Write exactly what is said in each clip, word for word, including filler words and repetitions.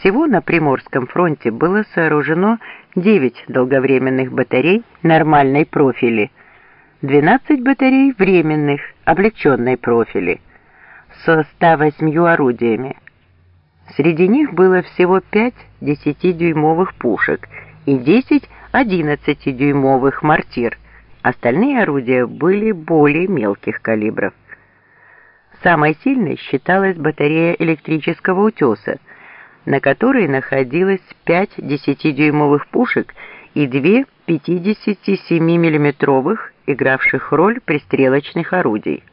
Всего на Приморском фронте было сооружено девять долговременных батарей нормальной профили, двенадцать батарей временных, облегченной профили, со ста восьмью орудиями. Среди них было всего пять десятидюймовых пушек и десять одиннадцатидюймовых мортир. Остальные орудия были более мелких калибров. Самой сильной считалась батарея электрического утеса, на которой находилось пять десятидюймовых пушек и две пятидесятисемимиллиметровых, игравших роль пристрелочных орудий.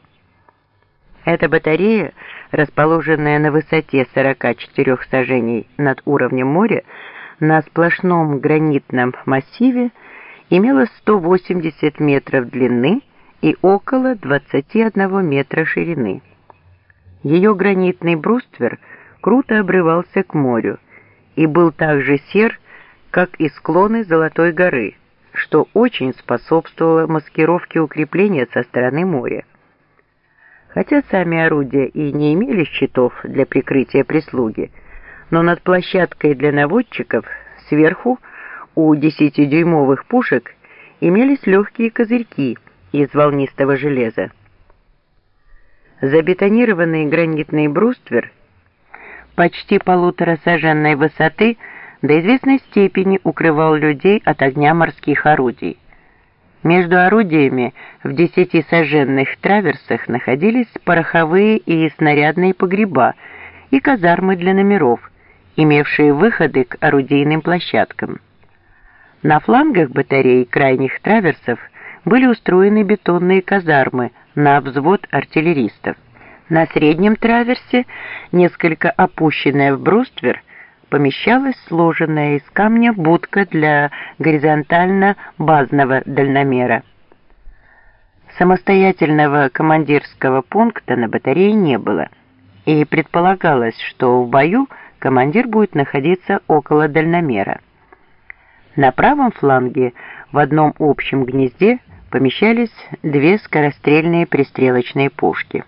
Эта батарея, расположенная на высоте сорока четырёх саженей над уровнем моря, на сплошном гранитном массиве, имела сто восемьдесят метров длины и около двадцати одного метра ширины. Ее гранитный бруствер круто обрывался к морю и был так же сер, как и склоны Золотой горы, что очень способствовало маскировке укрепления со стороны моря. Хотя сами орудия и не имели щитов для прикрытия прислуги, но над площадкой для наводчиков сверху у десятидюймовых пушек имелись легкие козырьки из волнистого железа. Забетонированный гранитный бруствер почти полуторасаженной высоты до известной степени укрывал людей от огня морских орудий. Между орудиями в десятисаженных траверсах находились пороховые и снарядные погреба и казармы для номеров, имевшие выходы к орудийным площадкам. На флангах батарей крайних траверсов были устроены бетонные казармы на взвод артиллеристов. На среднем траверсе, несколько опущенная в бруствер, помещалась сложенная из камня будка для горизонтально-базного дальномера. Самостоятельного командирского пункта на батарее не было, и предполагалось, что в бою командир будет находиться около дальномера. На правом фланге в одном общем гнезде помещались две скорострельные пристрелочные пушки.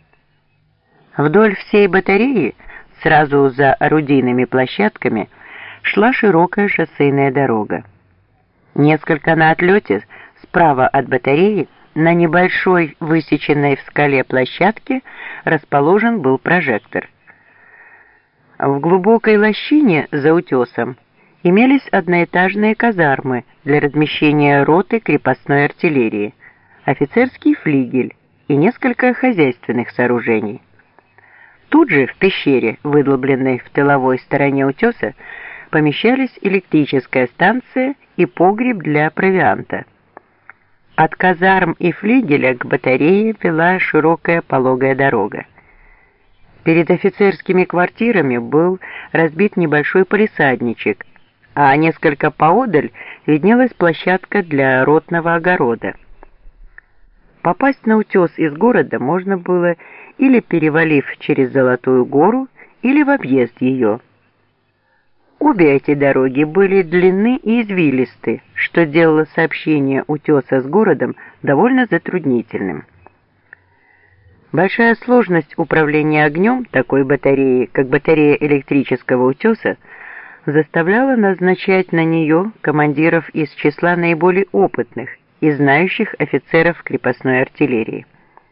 Вдоль всей батареи, сразу за орудийными площадками, шла широкая шоссейная дорога. Несколько на отлете, справа от батареи, на небольшой высеченной в скале площадке расположен был прожектор. В глубокой лощине за утесом имелись одноэтажные казармы для размещения роты крепостной артиллерии, офицерский флигель и несколько хозяйственных сооружений. Тут же в пещере, выдолбленной в тыловой стороне утеса, помещались электрическая станция и погреб для провианта. От казарм и флигеля к батарее вела широкая пологая дорога. Перед офицерскими квартирами был разбит небольшой палисадничек, а несколько поодаль виднелась площадка для ротного огорода. Попасть на утес из города можно было или перевалив через Золотую гору, или в объезд ее. Обе эти дороги были длинны и извилисты, что делало сообщение утеса с городом довольно затруднительным. Большая сложность управления огнем такой батареи, как батарея электрического утеса, заставляла назначать на нее командиров из числа наиболее опытных и знающих офицеров крепостной артиллерии.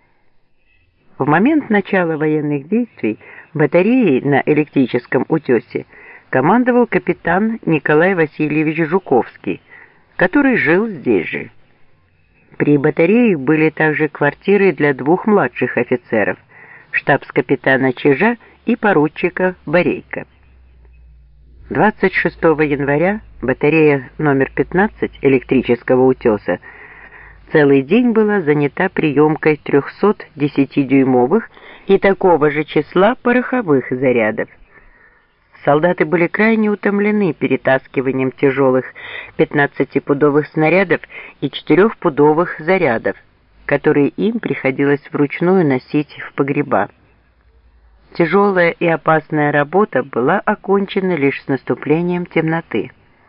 В момент начала военных действий батареей на электрическом утесе командовал капитан Николай Васильевич Жуковский, который жил здесь же. При батарее были также квартиры для двух младших офицеров, штабс-капитана Чижа и поручика Борейка. двадцать шестого января батарея номер пятнадцать электрического утеса целый день была занята приемкой трехсот десятидюймовых и такого же числа пороховых зарядов. Солдаты были крайне утомлены перетаскиванием тяжелых пятнадцатипудовых снарядов и четырехпудовых зарядов, которые им приходилось вручную носить в погреба. Тяжелая и опасная работа была окончена лишь с наступлением темноты.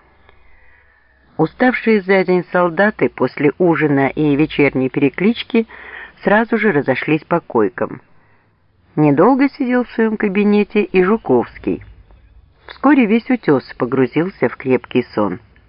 Уставшие за день солдаты после ужина и вечерней переклички сразу же разошлись по койкам. Недолго сидел в своем кабинете и Жуковский. Вскоре весь утес погрузился в крепкий сон.